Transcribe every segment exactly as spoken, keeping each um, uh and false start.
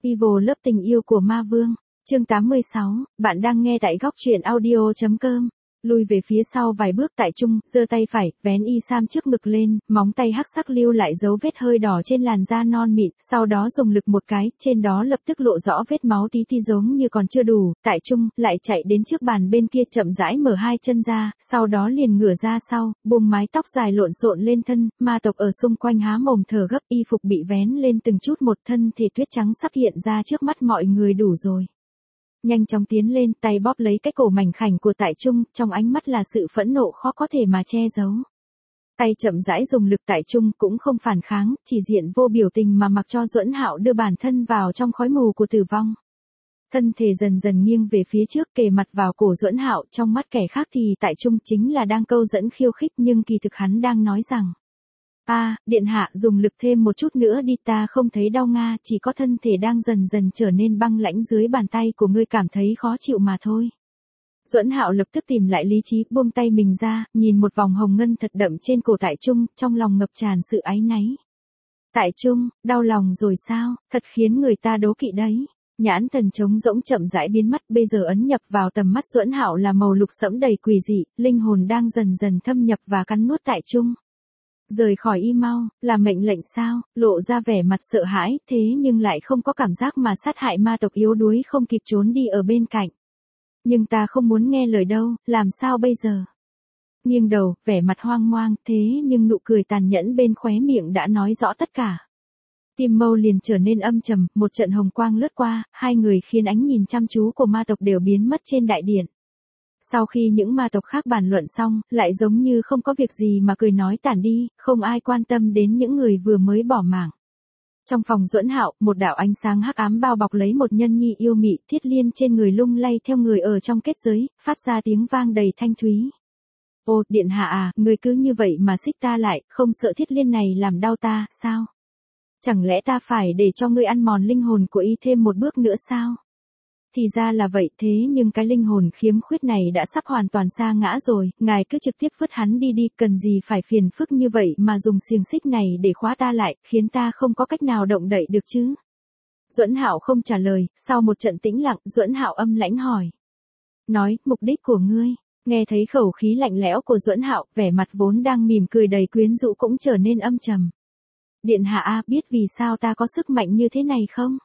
Evil lớp tình yêu của ma vương, chương tám mươi sáu, bạn đang nghe tại góc truyện audio.com. Lùi về phía sau vài bước tại trung, giơ tay phải, vén y sam trước ngực lên, móng tay hắc sắc lưu lại dấu vết hơi đỏ trên làn da non mịn, sau đó dùng lực một cái, trên đó lập tức lộ rõ vết máu tí ti giống như còn chưa đủ, tại trung, lại chạy đến trước bàn bên kia chậm rãi mở hai chân ra, sau đó liền ngửa ra sau, buông mái tóc dài lộn xộn lên thân, ma tộc ở xung quanh há mồm thở gấp, y phục bị vén lên từng chút một, thân thể tuyết trắng sắp hiện ra trước mắt mọi người đủ rồi. Nhanh chóng tiến lên, tay bóp lấy cái cổ mảnh khảnh của tại trung, trong ánh mắt là sự phẫn nộ khó có thể mà che giấu. Tay chậm rãi dùng lực tại trung cũng không phản kháng, chỉ diện vô biểu tình mà mặc cho Duẫn Hạo đưa bản thân vào trong khói mù của tử vong. Thân thể dần dần nghiêng về phía trước kề mặt vào cổ Duẫn Hạo, trong mắt kẻ khác thì tại trung chính là đang câu dẫn khiêu khích nhưng kỳ thực hắn đang nói rằng: a à, điện hạ dùng lực thêm một chút nữa đi, ta không thấy đau nga, chỉ có thân thể đang dần dần trở nên băng lãnh dưới bàn tay của ngươi cảm thấy khó chịu mà thôi. Duẫn Hạo lập tức tìm lại lý trí, buông tay mình ra, nhìn một vòng hồng ngân thật đậm trên cổ tại trung, trong lòng ngập tràn sự áy náy. Tại trung, đau lòng rồi sao, thật khiến người ta đố kỵ đấy. Nhãn thần trống rỗng chậm rãi biến mất, bây giờ ấn nhập vào tầm mắt Duẫn Hạo là màu lục sẫm đầy quỷ dị, linh hồn đang dần dần thâm nhập và cắn nuốt tại trung. Rời khỏi y mau, là mệnh lệnh sao, lộ ra vẻ mặt sợ hãi, thế nhưng lại không có cảm giác mà sát hại ma tộc yếu đuối không kịp trốn đi ở bên cạnh. Nhưng ta không muốn nghe lời đâu, làm sao bây giờ? Nghiêng đầu, vẻ mặt hoang mang, thế nhưng nụ cười tàn nhẫn bên khóe miệng đã nói rõ tất cả. Tim Mâu liền trở nên âm trầm, một trận hồng quang lướt qua, hai người khiến ánh nhìn chăm chú của ma tộc đều biến mất trên đại điện. Sau khi những ma tộc khác bàn luận xong, lại giống như không có việc gì mà cười nói tản đi, không ai quan tâm đến những người vừa mới bỏ mạng. Trong phòng Duẫn Hạo, một đạo ánh sáng hắc ám bao bọc lấy một nhân nhi yêu mị, thiết liên trên người lung lay theo người ở trong kết giới, phát ra tiếng vang đầy thanh thúy. Ô, điện hạ à, người cứ như vậy mà xích ta lại, không sợ thiết liên này làm đau ta, sao? Chẳng lẽ ta phải để cho ngươi ăn mòn linh hồn của y thêm một bước nữa sao? Thì ra là vậy, thế nhưng cái linh hồn khiếm khuyết này đã sắp hoàn toàn sa ngã rồi, ngài cứ trực tiếp vứt hắn đi đi, cần gì phải phiền phức như vậy mà dùng xiềng xích này để khóa ta lại, khiến ta không có cách nào động đậy được chứ. Duẫn Hạo không trả lời, sau một trận tĩnh lặng, Duẫn Hạo âm lãnh hỏi. Nói, mục đích của ngươi, nghe thấy khẩu khí lạnh lẽo của Duẫn Hạo, vẻ mặt vốn đang mỉm cười đầy quyến rũ cũng trở nên âm trầm. Điện hạ a, biết vì sao ta có sức mạnh như thế này không?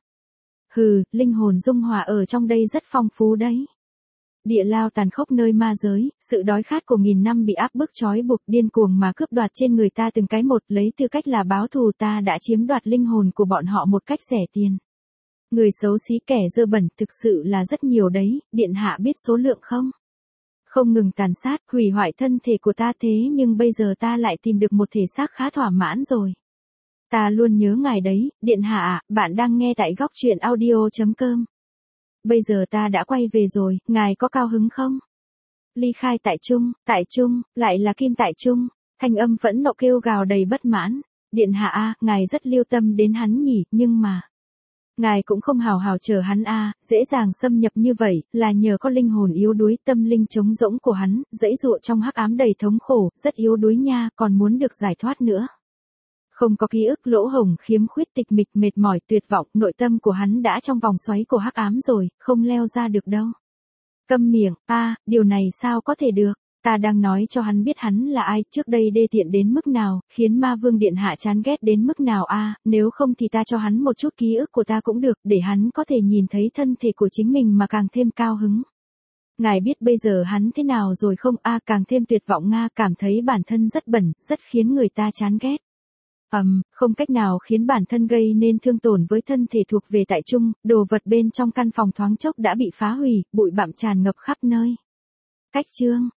Hừ, linh hồn dung hòa ở trong đây rất phong phú đấy. Địa lao tàn khốc nơi ma giới, sự đói khát của nghìn năm bị áp bức trói buộc điên cuồng mà cướp đoạt trên người ta từng cái một, lấy tư cách là báo thù ta đã chiếm đoạt linh hồn của bọn họ một cách rẻ tiền. Người xấu xí kẻ dơ bẩn thực sự là rất nhiều đấy, điện hạ biết số lượng không? Không ngừng tàn sát, hủy hoại thân thể của ta, thế nhưng bây giờ ta lại tìm được một thể xác khá thỏa mãn rồi. Ta luôn nhớ ngài đấy, điện hạ ạ, bạn đang nghe tại góc truyện audio.com. Bây giờ ta đã quay về rồi, ngài có cao hứng không? Ly khai tại trung, tại trung, lại là Kim tại trung, thanh âm phẫn nộ kêu gào đầy bất mãn. Điện hạ a, ngài rất lưu tâm đến hắn nhỉ, nhưng mà ngài cũng không hào hào chờ hắn a, dễ dàng xâm nhập như vậy, là nhờ có linh hồn yếu đuối, tâm linh trống rỗng của hắn, dẫy dụa trong hắc ám đầy thống khổ, rất yếu đuối nha, còn muốn được giải thoát nữa. Không có ký ức, lỗ hổng, khiếm khuyết, tịch mịch, mệt mỏi, tuyệt vọng, nội tâm của hắn đã trong vòng xoáy của hắc ám rồi, không leo ra được đâu. Câm miệng, a, à, điều này sao có thể được? Ta đang nói cho hắn biết hắn là ai, trước đây đê tiện đến mức nào, khiến ma vương điện hạ chán ghét đến mức nào a, à, nếu không thì ta cho hắn một chút ký ức của ta cũng được, để hắn có thể nhìn thấy thân thể của chính mình mà càng thêm cao hứng. Ngài biết bây giờ hắn thế nào rồi không a, à, càng thêm tuyệt vọng nga, cảm thấy bản thân rất bẩn, rất khiến người ta chán ghét. Ầm, um, không cách nào khiến bản thân gây nên thương tổn với thân thể thuộc về tại trung, đồ vật bên trong căn phòng thoáng chốc đã bị phá hủy, bụi bặm tràn ngập khắp nơi. Cách chương,